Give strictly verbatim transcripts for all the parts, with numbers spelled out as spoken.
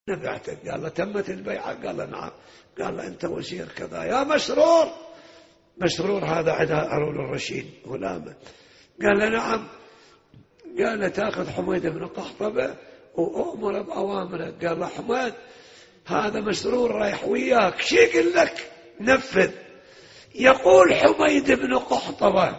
نبعتك. قال له تمت البيعة؟ قال له نعم. قال له أنت وزير كذا يا مسرور. مسرور هذا عند هارون الرشيد غلامه. قال له نعم. قال له تأخذ حميد بن قحطبة وأمر بأوامرك. قال له حميد هذا مسرور رايح وياك، شي يقول لك نفذ. يقول حميد بن قحطبة،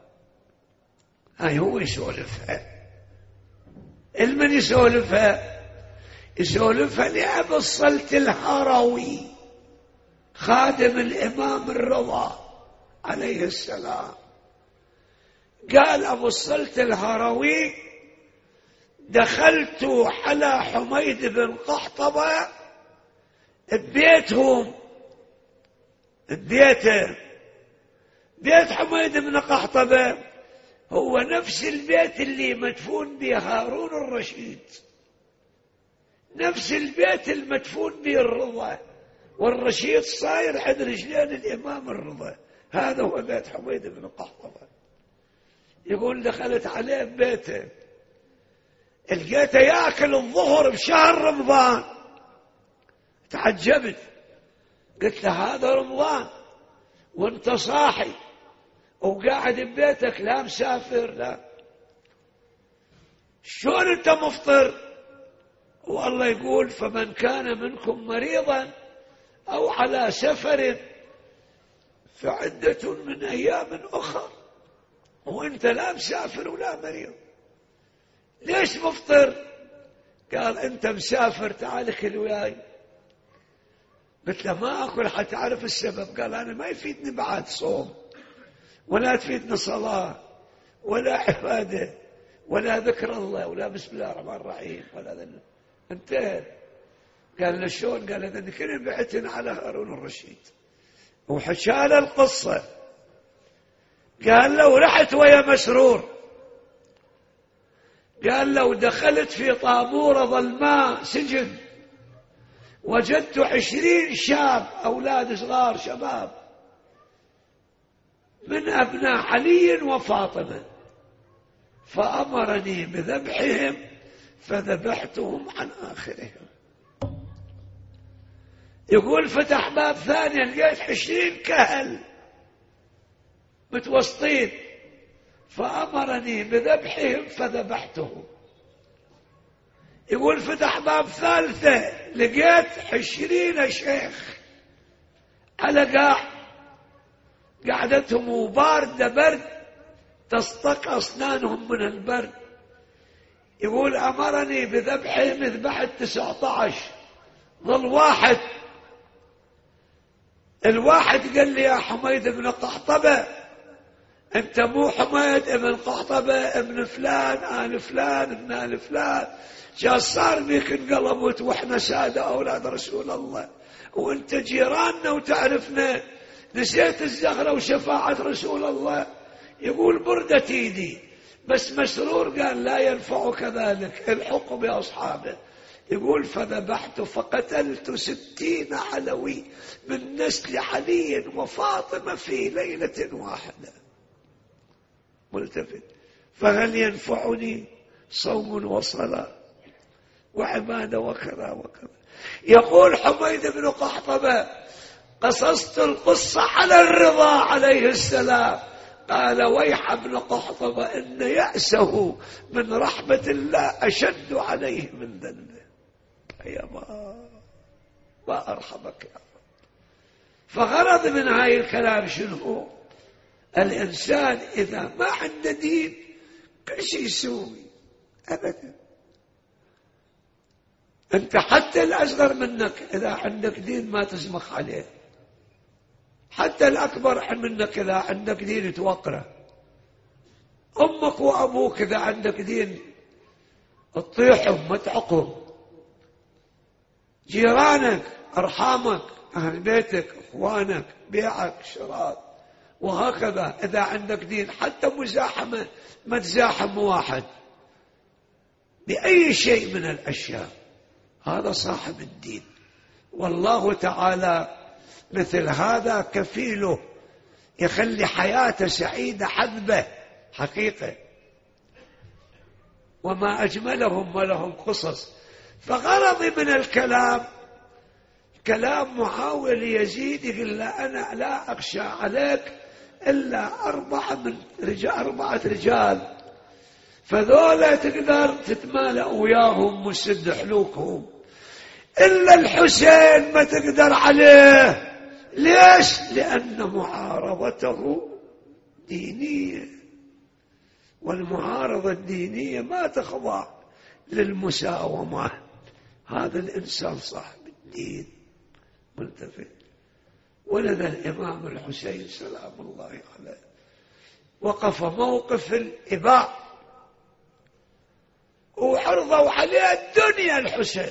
هاي هو يسولفها. المن يسولفها؟ يسولفها لأبو الصلت الهروي خادم الإمام الرضا عليه السلام. قال أبو الصلت الهروي دخلت على حميد بن قحطبة ببيتهم، ببيته، بيت حميد بن قحطبة هو نفس البيت اللي مدفون به هارون الرشيد، نفس البيت المدفون به الرضا، والرشيد صاير عند رجلين الإمام الرضا. هذا هو بيت حميد بن قحطبة. يقول دخلت عليه ببيته، لقيته ياكل الظهر بشهر رمضان. تعجبت، قلت له هذا رمضان وانت صاحي وقاعد ببيتك لا مسافر؟ لا. شلون انت مفطر؟ والله يقول فمن كان منكم مريضا او على سفر فعدة من ايام اخر. وانت لا مسافر ولا مريض، ليش مفطر؟ قال انت مسافر تعال كل وياي. قلت له ما اكل حتى اعرف السبب. قال انا ما يفيدني بعد صوم ولا تفيدني صلاة ولا عبادة ولا ذكر الله ولا بسم الله الرحمن الرحيم ولا ذنب. انتهى. قال له شلون؟ قال اذا كنا بعتنا على هارون الرشيد وحكى له القصة. قال له ورحت ويا مسرور. قال له دخلت في طابورة ظلماء سجن، وجدت عشرين شاب أولاد صغار شباب من أبناء علي وفاطمة، فأمرني بذبحهم فذبحتهم عن آخرهم. يقول فتح باب ثاني لقيت عشرين كهل متوسطين، فأمرني بذبحهم فذبحتهم. يقول فتح باب ثالثة لقيت عشرين شيخ على قاع، قعدتهم وباردة برد تصطك أسنانهم من البرد. يقول أمرني بذبحهم، ذبحت تسعة عشر، ظل واحد. الواحد قال لي يا حميد بن قحطبة أنت مو حميد بن قحطبة ابن فلان آل فلان ابن آل فلان، جا صار بيك انقلبت وإحنا سادة أولاد رسول الله وأنت جيراننا وتعرفنا، نسيت الزغرة وشفاعة رسول الله. يقول بردت ايدي، بس مسرور قال لا ينفعك ذلك، الحق بأصحابه. يقول فذبحت فقتلت ستين علوي من نسل علي وفاطمة في ليلة واحدة. ملتفت، فهل ينفعني صوم وصلاة وعبادة وكذا وكذا؟ يقول حميد بن قحطبة قصصت القصة على الرضا عليه السلام. قال ويح ابن قحطبة إن يأسه من رحمة الله أشد عليه من ذنبه. يا ما ما أرحمك يا رب. فغرض من هاي الكلام شنو؟ الإنسان إذا ما عنده دين كل شيء يسوي أبدا. أنت حتى الأصغر منك إذا عندك دين ما تسمح عليه، حتى الأكبر منك إذا عندك دين توقره. أمك وأبوك إذا عندك دين تطيحهم ما تعقهم. جيرانك، أرحامك، أهل بيتك، أخوانك، بيعك، شراط، وهكذا. إذا عندك دين حتى مزاحمة ما تزاحم واحد بأي شيء من الأشياء، هذا صاحب الدين. والله تعالى مثل هذا كفيله يخلي حياته سعيدة حذبة حقيقة. وما أجملهم ولهم قصص. فغرضي من الكلام كلام معاوية ليزيد، يقول له أنا لا أخشى عليك إلا أربعة من رجال أربعة رجال، فذولا تقدر تتمالأ وياهم وسد حلوكهم، إلا الحسين ما تقدر عليه. ليش؟ لأن معارضته دينية، والمعارضة الدينية ما تخضع للمساومة. هذا الإنسان صاحب الدين منتفع. ولذا الإمام الحسين سلام الله عليه وقف موقف الإباء، وعرضوا عليه الدنيا. الحسين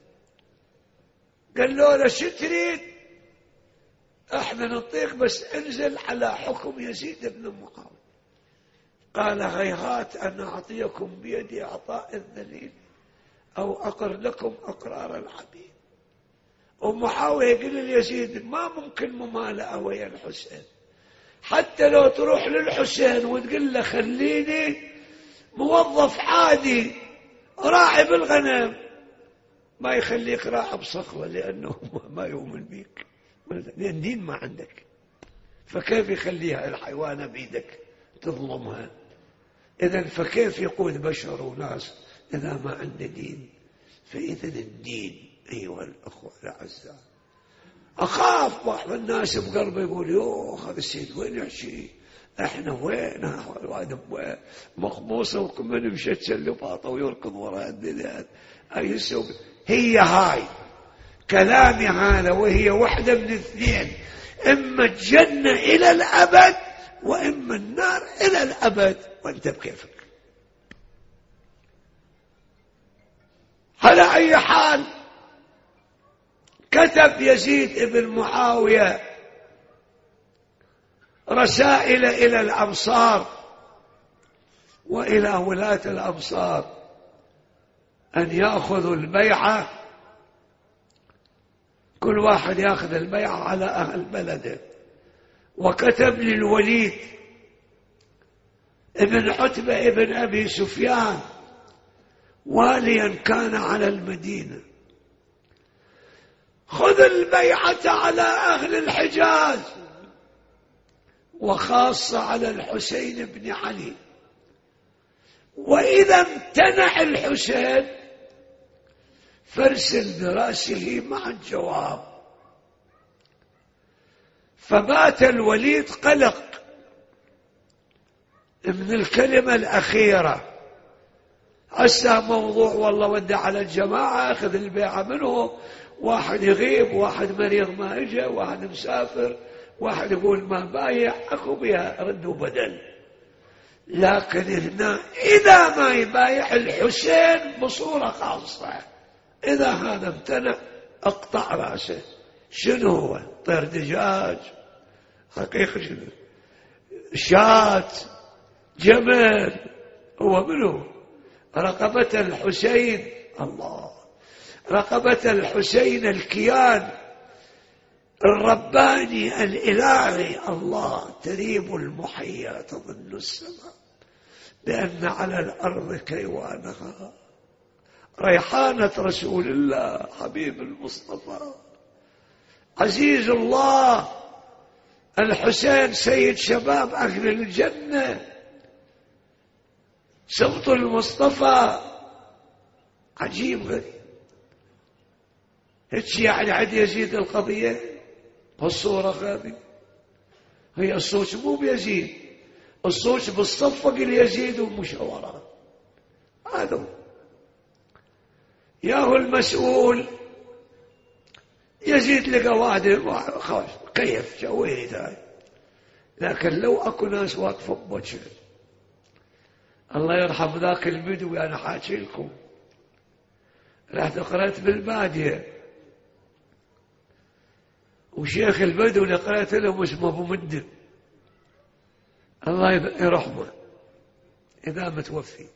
قال له لا شو تريد؟ احنا نطيق بس انزل على حكم يزيد بن معاوية. قال هيهات أن أعطيكم بيدي عطاء الذليل أو أقر لكم أقرار العبيد. ومعاوية يقول ليزيد ما ممكن ممالأة ويا الحسين، حتى لو تروح للحسين وتقول له خليني موظف عادي راعي بالغنم، ما يخليك راعي بصخرة، لأنه ما يؤمن بيك، لأن دين ما عندك. فكيف يخليها الحيوانة بيدك تظلمها؟ إذن فكيف يقود بشر وناس إذا ما عنده دين؟ فإذن الدين أيها الأخوة الأعزاء. أخاف بعض الناس بقلبه يقول يوه هذا السيد وين يحشي، احنا وين هذا مخبوصة وكمان مشتشل اللباطة ويركض وراء الدنيا. أي سوق هي هاي كلامي هذا، وهي واحدة من اثنين، إما الجنة إلى الأبد وإما النار إلى الأبد، وأنت بكيفك. على أي حال كتب يزيد بن معاوية رسائل إلى الأمصار وإلى ولاة الأمصار أن يأخذوا البيعة، كل واحد يأخذ البيعة على أهل بلده. وكتب للوليد ابن عتبة ابن أبي سفيان واليا كان على المدينة، خذ البيعة على أهل الحجاز، وخاصة على الحسين بن علي، وإذا امتنع الحسين فارسل براسه مع الجواب. فبات الوليد قلق من الكلمة الأخيرة، عسى موضوع والله ودع على الجماعة أخذ البيعة منه، واحد يغيب، واحد مريض ما إجا، واحد مسافر، واحد يقول ما بايع، أخو بها ردوا بدل. لكن هنا إذا ما يبايع الحسين بصورة خاصة، إذا هذا امتنع اقطع رأسه. شنو هو؟ طير دجاج، حقيقة شنو؟ شاة، جمل، هو منه رقبة الحسين. الله، رقبة الحسين الكيان الرباني الإلهي. الله، تريب المحيا تظن السماء بأن على الأرض كيوانها، ريحانة رسول الله حبيب المصطفى عزيز الله الحسين سيد شباب أهل الجنة، سبط المصطفى. عجيب غريب. هيك يعني عد يزيد القضية بالصورة هذه. هي الصوت مو بيزيد، الصوت بالصفق اليزيد والمشاورات. هذا ياهو المسؤول يزيد لقى واحد خلاص كيف شويت هاي. لكن لو اكو ناس واقفه بوجه، الله يرحم ذاك البدوي، انا حاكي لكم، رحت قرأت بالبادية، وشيخ البدو اللي قرأت لهم اسمه ابو مدن، الله يرحمه اذا متوفي.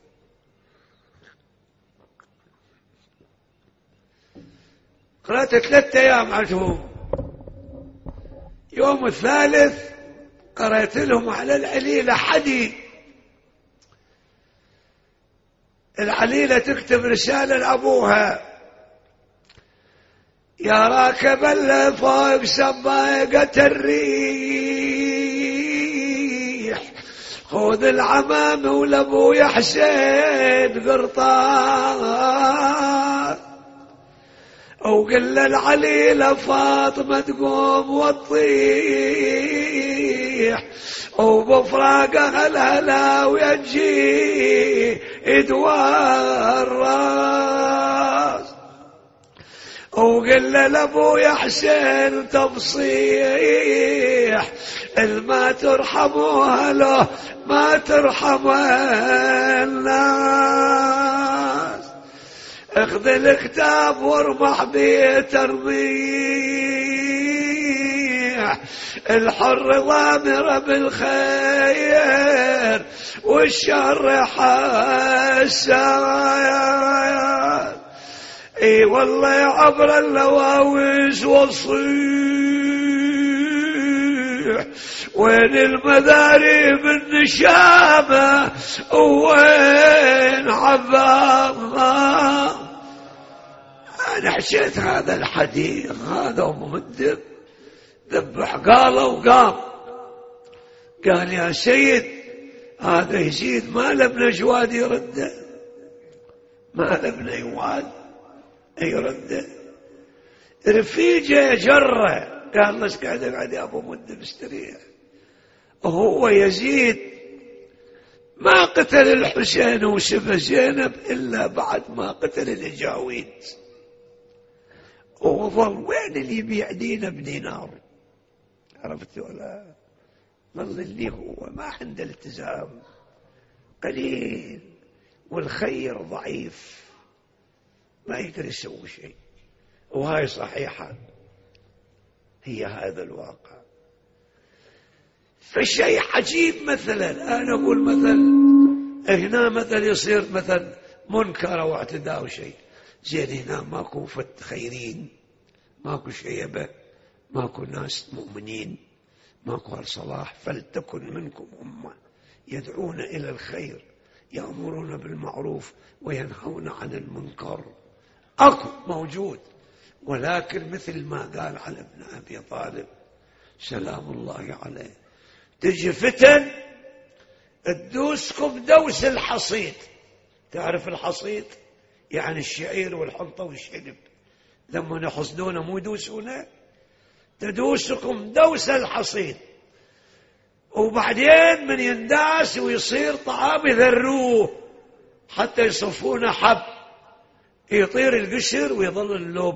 قرأت ثلاثة أيام عندهم، يوم الثالث قرأت لهم على العليلة حدي. العليلة تكتب رسالة لأبوها يا راكب اللي فوق سباقة الريح خذ العمام ولابويا حسين قرطاس وقل للعلي لفاطمة تقوم وتطيح وبفراقها الهلا ويجي يدوار الراس وقل لابويا حسين تفصيح الما ترحموها له ما ترحم الناس اخذ الكتاب وارمح بيت الريح الحر ضامر بالخير والشر حسان اي والله عبر اللواويس والصيح وين المذاري بالنشامة وين عباها. انا حشيت هذا الحديث هذا مهدب ذبح قاله وقام قال يا سيد هذا يزيد ما لابن جواد يرده ما لابن جواد يرده رفيجه جره قال له ايش قاعد اقعد يا ابو مد مستريح. وهو يزيد ما قتل الحسين وشبه زينب الا بعد ما قتل الجاويد وظل وين اللي يبيع دينه بدينار عرفت ولا ظل اللي هو ما عنده التزام قليل والخير ضعيف ما يقدر يسوي شيء. وهاي صحيحة هي هذا الواقع. فالشيء عجيب مثلا أنا أقول مثلا هنا مثلا يصير مثلا منكر أو اعتداء أو شيء زين هنا ماكو فت خيرين ماكو شيبة ماكو ناس مؤمنين ماكو الصلاح فلتكن منكم أمة يدعون إلى الخير يأمرون بالمعروف وينهون عن المنكر أكو موجود. ولكن مثل ما قال على ابن أبي طالب سلام الله عليه تجي فتن تدوسكم دوس الحصيد. تعرف الحصيد يعني الشعير والحنطة والشنب لما يحصدونه مو يدوسونه تدوسكم دوس الحصيد وبعدين من ينداس ويصير طعام يذروه حتى يصفونه حب يطير القشر ويظل اللوب.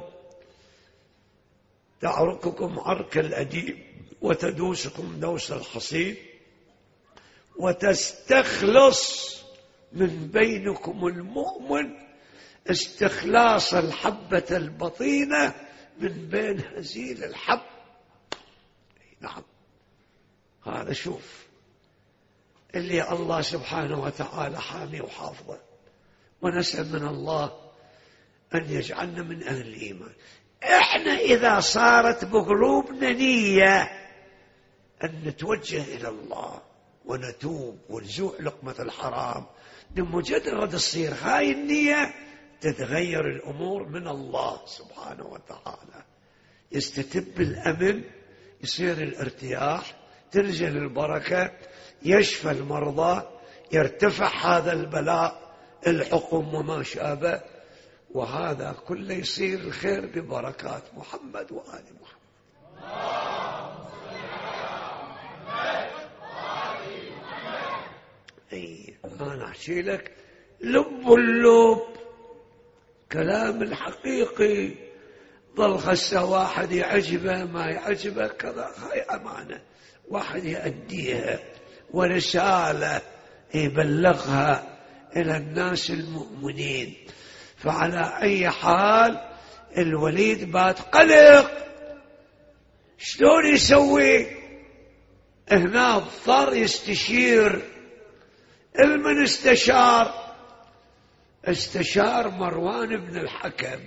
تعرككم عرك الأديب وتدوسكم دوس الحصيد وتستخلص من بينكم المؤمن استخلاص الحبة البطينة من بين هزيل الحب. نعم هذا شوف اللي الله سبحانه وتعالى حامي وحافظه ونسأل من الله أن يجعلنا من أهل الإيمان. إحنا إذا صارت بقلوبنا نية أن نتوجه إلى الله ونتوب ونزوع لقمة الحرام بمجرد تصير هاي النية تتغير الأمور من الله سبحانه وتعالى يستتب الأمن يصير الارتياح تنزل البركة يشفى المرضى يرتفع هذا البلاء الحكم وما شابه. وهذا كله يصير الخير ببركات محمد وآل محمد. اي انا احكي لك لب اللب كلام الحقيقي ظل خسه واحد يعجبه ما يعجبه كذا هاي امانه واحد يؤديها ورساله يبلغها الى الناس المؤمنين. فعلى أي حال الوليد بات قلق شلون يسوي هنا اضطر يستشير. المن استشار استشار مروان بن الحكم.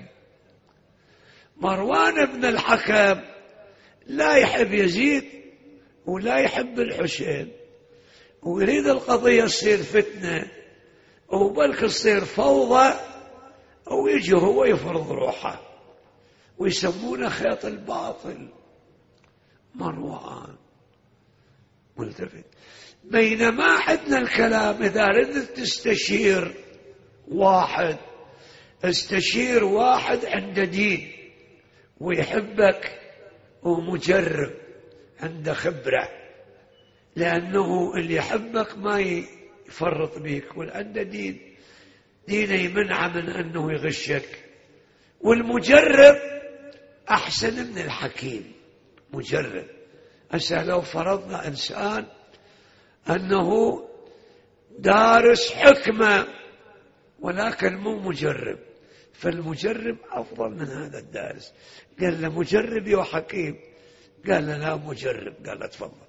مروان بن الحكم لا يحب يزيد ولا يحب الحسين ويريد القضية تصير فتنة وبلك تصير فوضى أو يجي هو يفرض روحه ويسمونه خيط الباطل. مروان ملتفت. بينما عندنا الكلام إذا ردت تستشير واحد، استشير واحد عنده دين ويحبك ومجرب عنده خبرة، لأنه اللي يحبك ما يفرط بيك، والعنده دين دينه يمنع من أنه يغشك. والمجرب أحسن من الحكيم. مجرب هسه لو فرضنا إنسان أنه دارس حكمة ولكن مو مجرب، فالمجرب أفضل من هذا الدارس. قال له مجرب وحكيم، قال له لا مجرب، قال له تفضل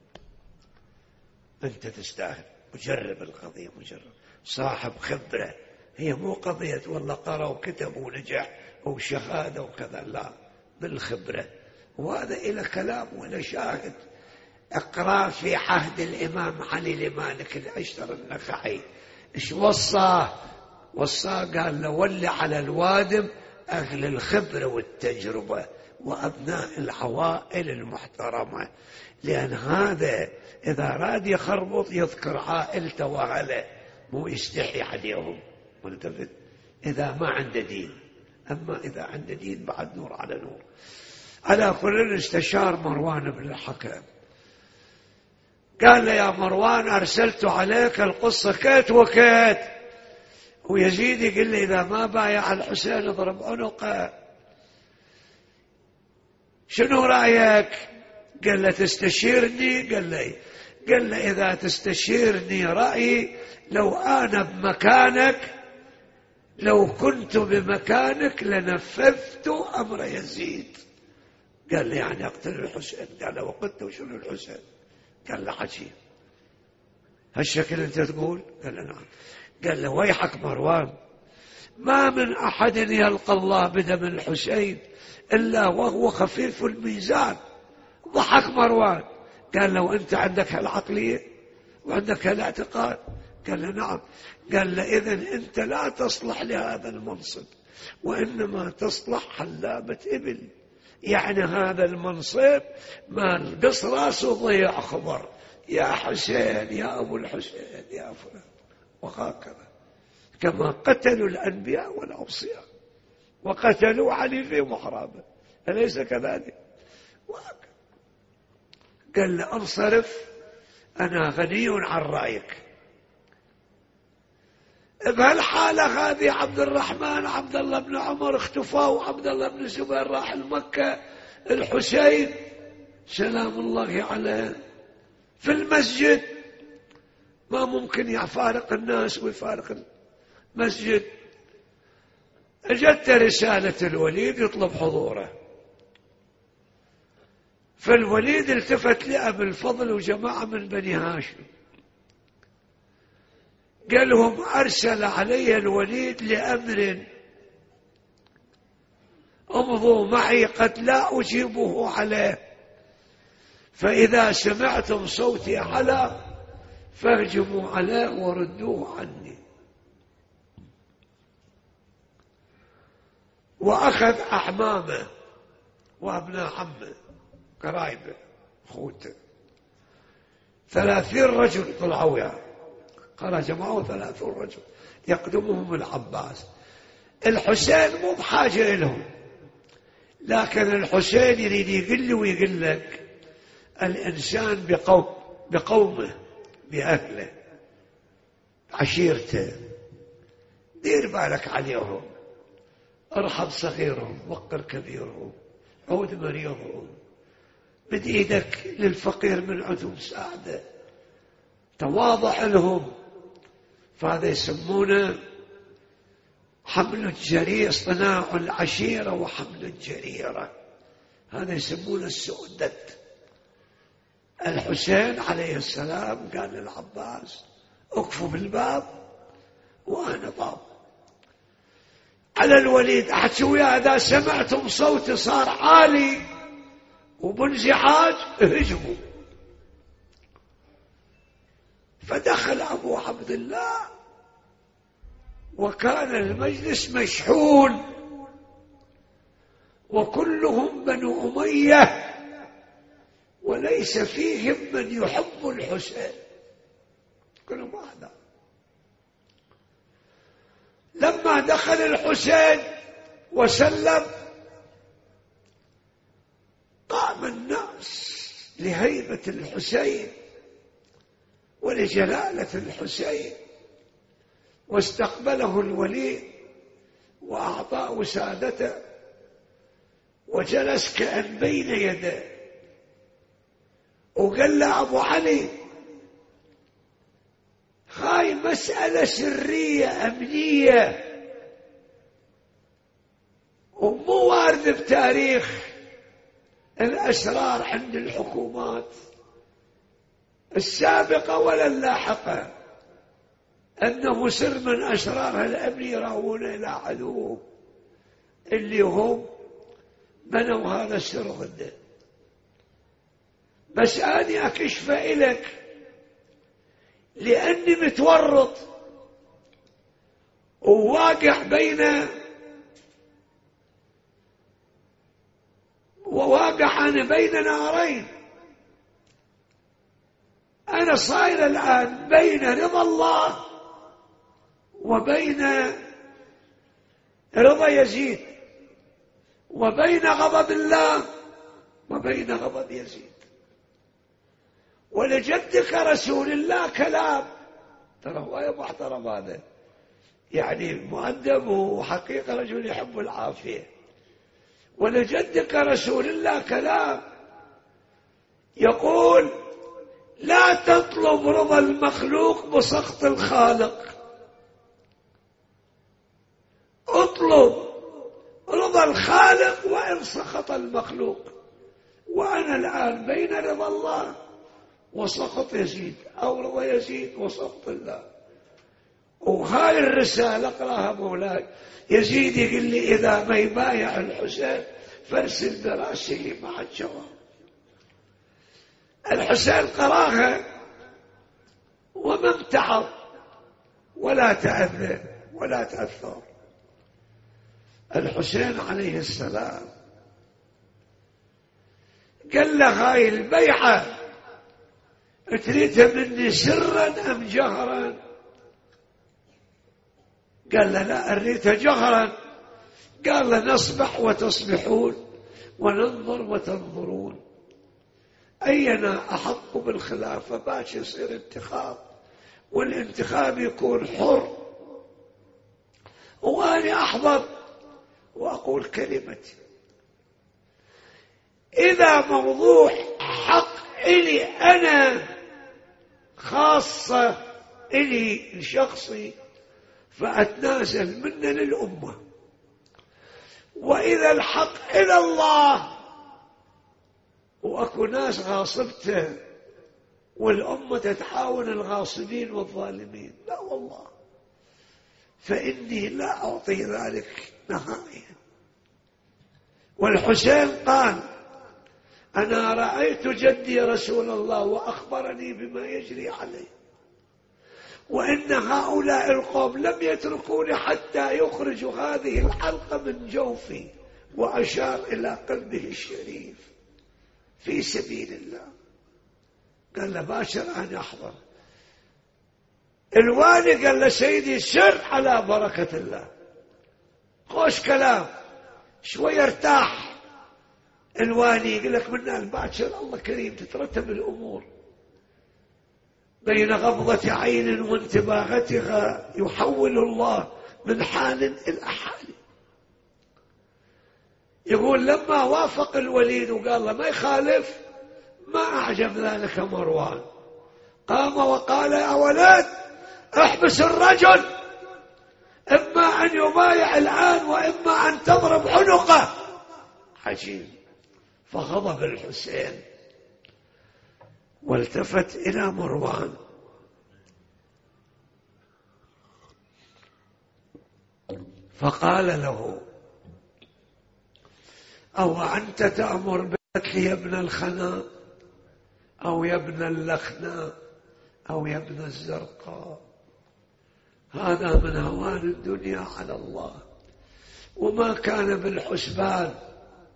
أنت تستاهل. مجرب القضية، مجرب صاحب خبرة، هي مو قضية والله قرأ وكتب ونجح أو شهادة وكذا، لا، بالخبرة. وهذا إلى كلام ولا شاهد. اقرأ في عهد الإمام علي لمالك الأشتر النخعي إيش وصاه؟ وصاه قال له ولي على الوادم أهل الخبرة والتجربة وأبناء العوائل المحترمة، لأن هذا إذا راد يخربط يذكر عائلته وأهله، مو يستحي عليهم. ملتفت إذا ما عنده دين، أما إذا عنده دين بعد نور على نور. على كل استشار مروان بن الحكم، قال له يا مروان أرسلت عليك القصة كيت وكيت، ويزيد يقول لي إذا ما بايع الحسين اضرب عنقه، شنو رأيك؟ قال له تستشيرني؟ قال له قال له إذا تستشيرني رأيي لو أنا بمكانك، لو كنت بمكانك لنفذت أمر يزيد. قال لي يعني أقتل الحسين؟ قال له وقتل شنو الحسين؟ قال له عجيب، هالشكل أنت تقول؟ قال له نعم. قال له ويحك مروان، ما من أحد يلقى الله بدم الحسين إلا وهو خفيف الميزان. ضحك مروان، قال له أنت عندك هالعقلية وعندك هالاعتقاد؟ قال له نعم. قال له إذن أنت لا تصلح لهذا المنصب، وإنما تصلح حلابة إبل. يعني هذا المنصب ما القص راسه ضيع خبر، يا حسين يا أبو الحسين يا فلان، وهكذا كما قتلوا الأنبياء والأوصياء وقتلوا علي في محرابه، أليس كذلك؟ وهكذا. قال له انصرف، أنا غني عن رأيك. بهالحالة هذه عبد الرحمن عبد الله بن عمر اختفى، وعبد الله بن زبير راح المكة. الحسين سلام الله عليه في المسجد، ما ممكن يفارق الناس ويفارق المسجد. اجت رسالة الوليد يطلب حضوره، فالوليد التفت لأبي الفضل وجماعة من بني هاشم، قال لهم أرسل علي الوليد لأمر امضوا معي قد لا أجيبه عليه، فإذا سمعتم صوتي على فاهجموا عليه وردوه عني. وأخذ أعمامه وأبناء عمه قرايبه خوته، ثلاثين رجل طلعوا يعني، قال جمعوا ثلاثون رجل يقدمهم العباس. الحسين مو بحاجة لهم، لكن الحسين يريد يقول لي ويقول لك الإنسان بقوم بقومه بأهله عشيرته، دير بالك عليهم، ارحب صغيرهم وقر كبيرهم، عود مريضهم، مد ايدك للفقير من عندهم ساعده، تواضع لهم. فهذا يسمونه حمل الجرير، صناع العشيرة وحمل الجريرة، هذا يسمونه السؤدد. الحسين عليه السلام قال للعباس اكفوا بالباب وأنا باب. على الوليد أحكي وياه إذا سمعتم صوتي صار عالي وبانزعاج اهجموا. فدخل أبو عبد الله وكان المجلس مشحون، وكلهم بنو أمية، وليس فيهم من يحب الحسين، كلهم أعداء. لما دخل الحسين وسلم قام الناس لهيبة الحسين ولجلالة الحسين، واستقبله الوليد وأعطاه وسادته وجلس كأن بين يديه، وقال له أبو علي هاي مسألة سرية أمنية ومو وارد بتاريخ الأسرار عند الحكومات السابقة ولا اللاحقة أنه سر من أسرارها الأمن يراون إلى عدوهم اللي هم بنوا هذا السر ضده. بس أنا أكشف إليك لأني متورط وواقع بين وواقع أنا بين نارين. أنا صاير الآن بين رضا الله وبين رضا يزيد، وبين غضب الله وبين غضب يزيد. ولجدك رسول الله كلام، ترى هو محترم هذا، يعني مؤدب وحقيقة رجل يحب العافية. ولجدك رسول الله كلام يقول لا تطلب رضا المخلوق بسخط الخالق، اطلب رضا الخالق وإن سخط المخلوق. وأنا الآن بين رضا الله وسخط يزيد، أو رضا يزيد وسخط الله. وهاي الرسالة اقراها مولاي. يزيد يقول لي إذا ما يبايع الحسين فارسل براسه مع الجواب. الحسين قراها وما امتعض ولا تأذى ولا تأثر. الحسين عليه السلام قال له هاي البيعة تريدها مني سرا أم جهرا؟ قال له لا أريدها جهرا. قال له نصبح وتصبحون وننظر وتنظرون، أينا أحق بالخلافة باش يصير انتخاب، والانتخاب يكون حر، وأنا أحضر وأقول كلمتي. إذا موضوع حق إلي أنا خاصة إلي شخصي فأتنازل منه للأمة، وإذا الحق إلى الله وأكو ناس غاصبته والأمة تتعاون الغاصبين والظالمين، لا والله، فإني لا أعطي ذلك نهائيا. والحسين قال أنا رأيت جدي رسول الله وأخبرني بما يجري عليه، وإن هؤلاء القوم لم يتركوني حتى يخرجوا هذه الحلقة من جوفي، وأشار إلى قلبه الشريف في سبيل الله. قال له باشر أنا أحضر. الوالي قال له سيدي سر على بركة الله، خوش كلام، شوي ارتاح. الوالي يقول لك من الباشر الله كريم تترتب الأمور، بين غضة عين وانتباهتها يحول الله من حال إلى حال. يقول لما وافق الوليد وقال له ما يخالف، ما أعجب ذلك مروان، قام وقال يا ولد احبس الرجل، إما أن يبايع الآن وإما أن تضرب عنقه. عجيب. فغضب الحسين والتفت إلى مروان فقال له أو أنت تأمر بقتل يا ابن الخناء أو يا ابن اللخناء أو يا ابن الزرقاء؟ هذا من هوان الدنيا على الله، وما كان بالحسبان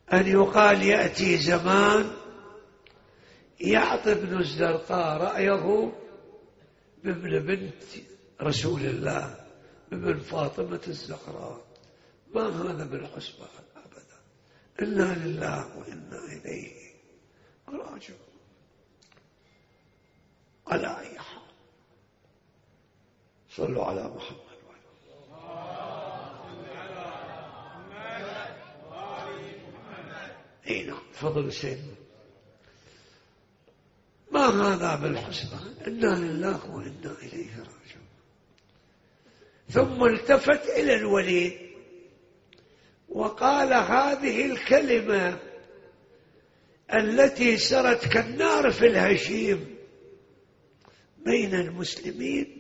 أن يقال يأتي زمان يعطي ابن الزرقاء رأيه بابن بنت رسول الله بابن فاطمة الزهراء. ما هذا بالحسبان أبدا. إنا لله وإنا إليه راجعون. على أي حال صلوا على محمد. اي نعم. فضل سيدنا. ما هذا بالحسبان. إنا لله وإنا إليه راجعون. ثم التفت إلى الوليد وقال هذه الكلمة التي سرت كالنار في الهشيم بين المسلمين،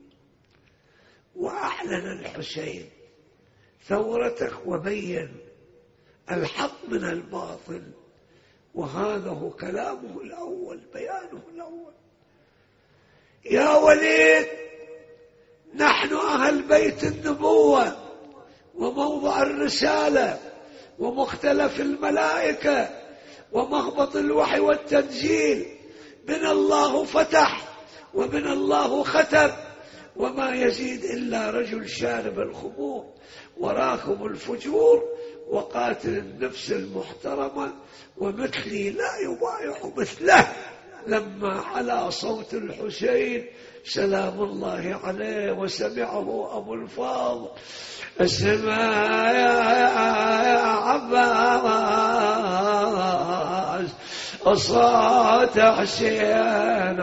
وأعلن الحسين ثورته وبين الحق من الباطل، وهذا هو كلامه الأول، بيانه الأول. يا وليد، نحن أهل بيت النبوة وموضع الرسالة ومختلف الملائكة ومهبط الوحي والتنزيل. من الله فتح ومن الله ختم، وما يزيد إلا رجل شارب الخمور وراكم الفجور وقاتل النفس المحترمة، ومثلي لا يبايع مثله. لما على صوت الحسين سلام الله عليه وسمعه أبو الفاضل: اسمع يا عباس صوت حسين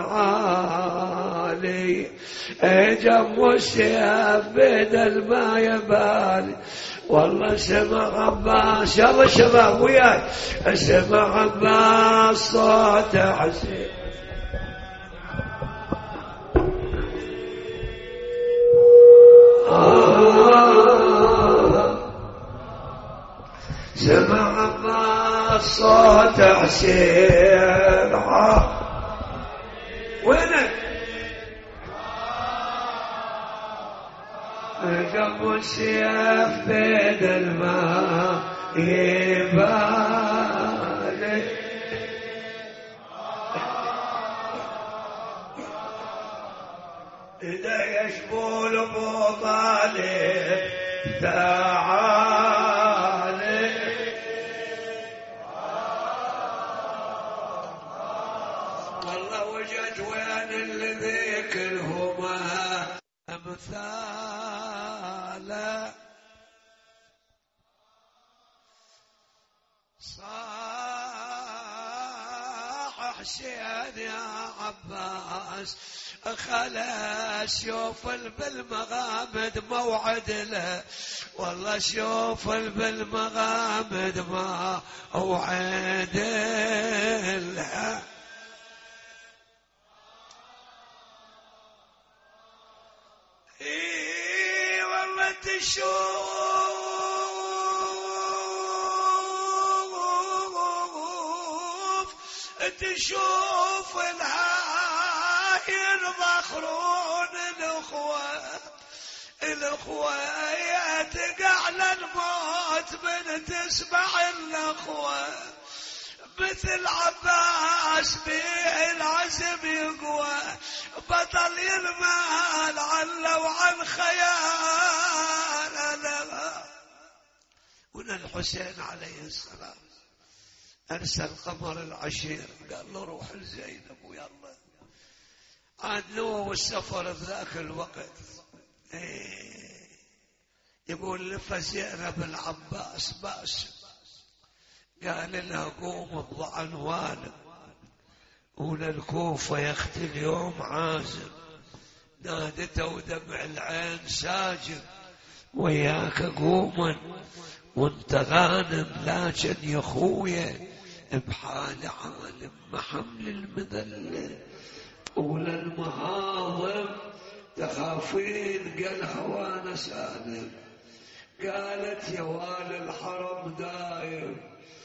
عالي، جم السيف بدل ما يبالي. والله سمع عباس، يلا شباب وياي، سمع عباس صوت حسين. سمع عباس صوت حسين. وينك؟ جنب السيف بيد الماء يبالي. إذا يشبول أبو طالب تعالي، والله وجد وين اللي ذكرهما أمثالا. صاح حسين يا عباس، خلاص شوف بالمغامد موعد له. والله شوف بالمغامد ما موعد له. اي والله تشوف تشوف الهاي الضخرون الاخوة الاخوة يتقع للموت من تسمع الاخوة. مثل عباس به العزم يقوى، بطل يرمال عن وعن خيال. هنا الحسين عليه السلام أرسل قمر العشير، قال له روح لزينب ويلا. عاد نوى السفر في ذاك الوقت. ايه يقول لف زينب العباس باسم، قال لها قوم اضع عنوانك وللكوفة يا اختي اليوم عازم. نادته ودمع العين ساجد: وياك قوما وانت غانم، لكن يا خويا بحال عالم محمل المذلة وللمهاضم تخافين قالها وانا سالم. قالت يا والي الحرم دايم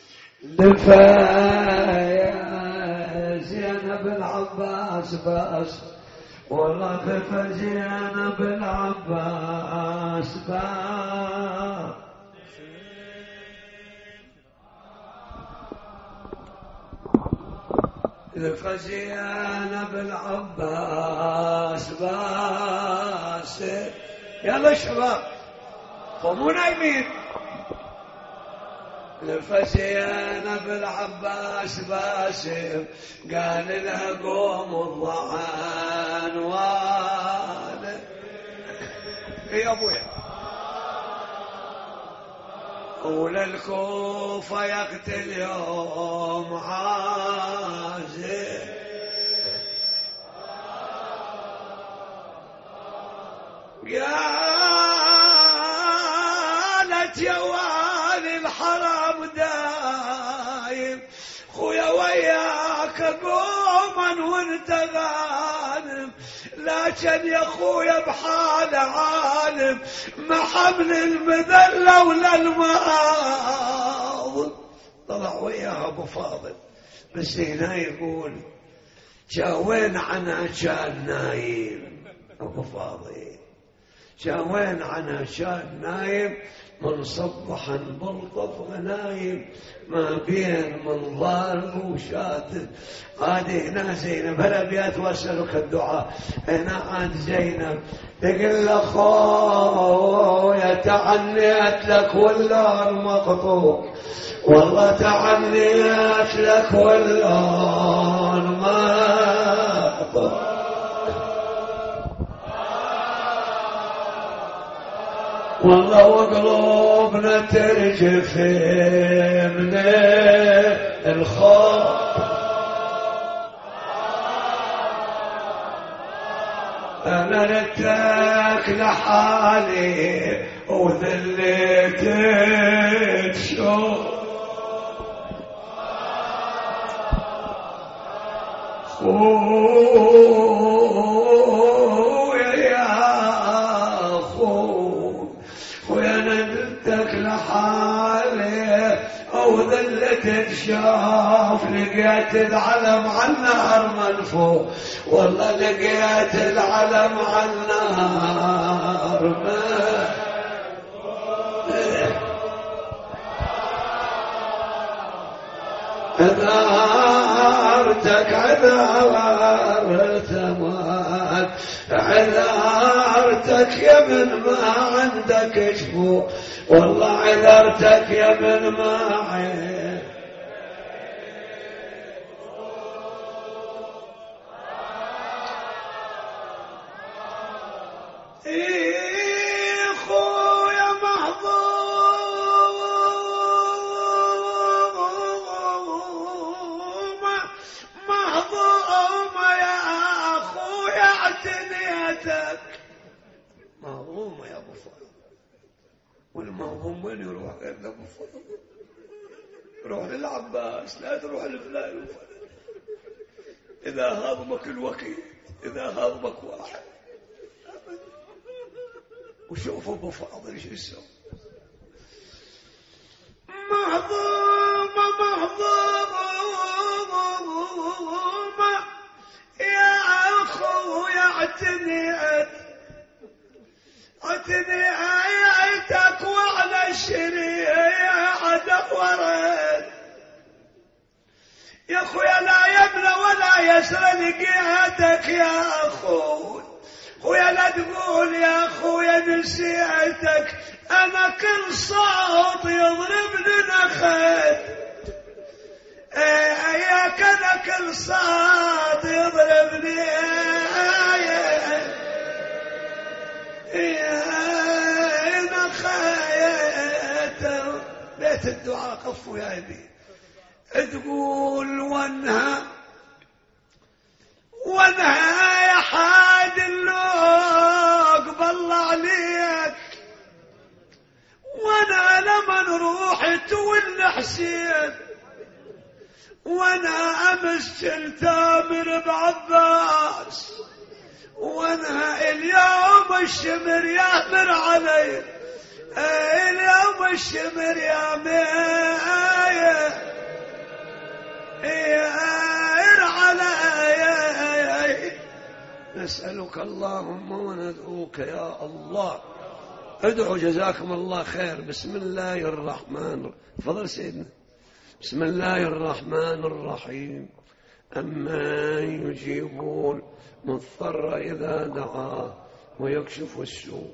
لفايا زينب العباس باس، والله لفا زينب العباس باس. الفزيان بالعباس باسل. يلا شباب قوموا نايمين. الفزيان بالعباس باسل قال له قوم الضعان وانا يا ابويا وللكوفة يقتل يوم عازل. قالت يا والي الحرم دايم خويا وياك قوما وانت غانم، لكن يا خويا بحال عالم ما حمل المذلة ولا الماض. طلع وياها ابو فاضل بس هنا يقول جاوين عنا كان نايم. ابو فاضل جاوين عنا كان نايم من صبحا بلطف غنايم ما بين منظار وشاتل. هذه هنا زينب هلا بيات واسألك الدعاء. هنا عاد زينب تقول له خويا تعنيت لك ولا المقطوع، والله تعنيت لك ولا المقطوع. والله وقلوبنا ترجف من الخوف. أنا ردتك لحالي وذليت تشوف خويا يا خويا، ويا ندلتك لحالي او ذلت تشاف. لقيت العلم على النهر منفوخ، والله لقيت العلم على النهر منفوخ. عذارتك عذارت مات عذارتك يا من ما عندك شفو، والله عذارتك يا من ما عندك. إيه خويا مهضومة مهضومة يا خويا اعتنيتك. مهضومة يا ابو فضل، والمهضوم وين يروح غير ابو فضل؟ روح للعباس، لا تروح لفلان وفلان. اذا هضمك الوكيل، اذا هضمك واحد. وشوف ابو فاضل ايش يسوي. مهضومه مهضومه يا اخويا اعتنيت اعتنيتك وعلى الشريعه دورت. يا اخويا لا يمنى ولا يسرى لقيتك يا اخوي. خويا لا تقول يا خويا نسيتك، انا كل صوت يضربني نخيت. ايه يا كذا كل صوت يضربني ايه نخيت. بيت الدعاء قفوا يا ابي تقول وانها وانها يا حاد اللوق بالله عليك، وانا لما نروح تولى حسين، وانا امس تامر بعباس، وانا اليوم الشمر يامر علي، اليوم الشمر يامر يامر علي. نسألك اللهم وندعوك يا الله. ادعوا جزاكم الله خير. بسم الله الرحمن الرحيم. تفضل سيدنا. بسم الله الرحمن الرحيم. أمن يجيبون مضطر إذا دعاه ويكشف السوء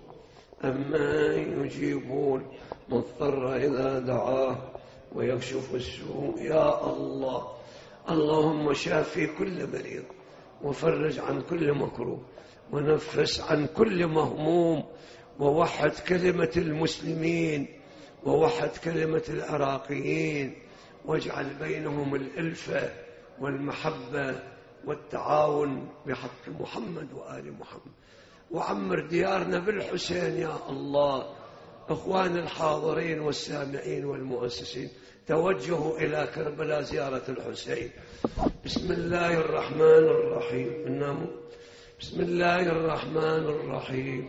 أمن يجيبون مضطر إذا دعاه ويكشف السوء. يا الله، اللهم شافي كل مريض وفرج عن كل مكروه ونفس عن كل مهموم، ووحد كلمة المسلمين ووحد كلمة العراقيين، واجعل بينهم الألفة والمحبة والتعاون بحق محمد وآل محمد. وعمر ديارنا بالحسين يا الله. أخوان الحاضرين والسامعين والمؤسسين، توجهوا إلى كربلاء زيارة الحسين. بسم الله الرحمن الرحيم. بسم الله الرحمن الرحيم.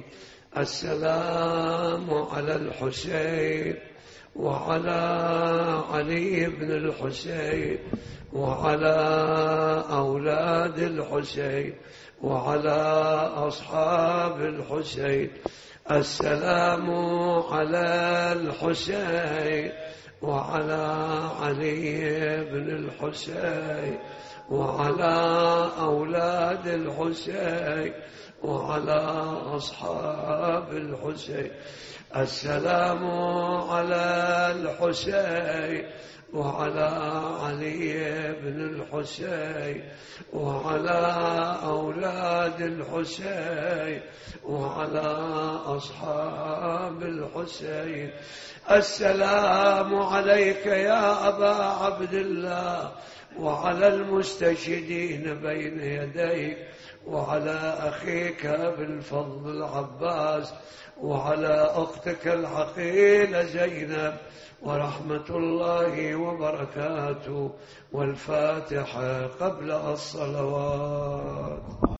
السلام على الحسين وعلى علي بن الحسين وعلى أولاد الحسين وعلى أصحاب الحسين. السلام على الحسين وعلى علي بن الحسين وعلى أولاد الحسين وعلى أصحاب الحسين. السلام على الحسين وعلى علي بن الحسين وعلى أولاد الحسين وعلى أصحاب الحسين. السلام عليك يا أبا عبد الله وعلى المستشهدين بين يديك وعلى أخيك بالفضل العباس وعلى أختك العقيلة زينب، ورحمة الله وبركاته. والفاتحة قبل الصلوات.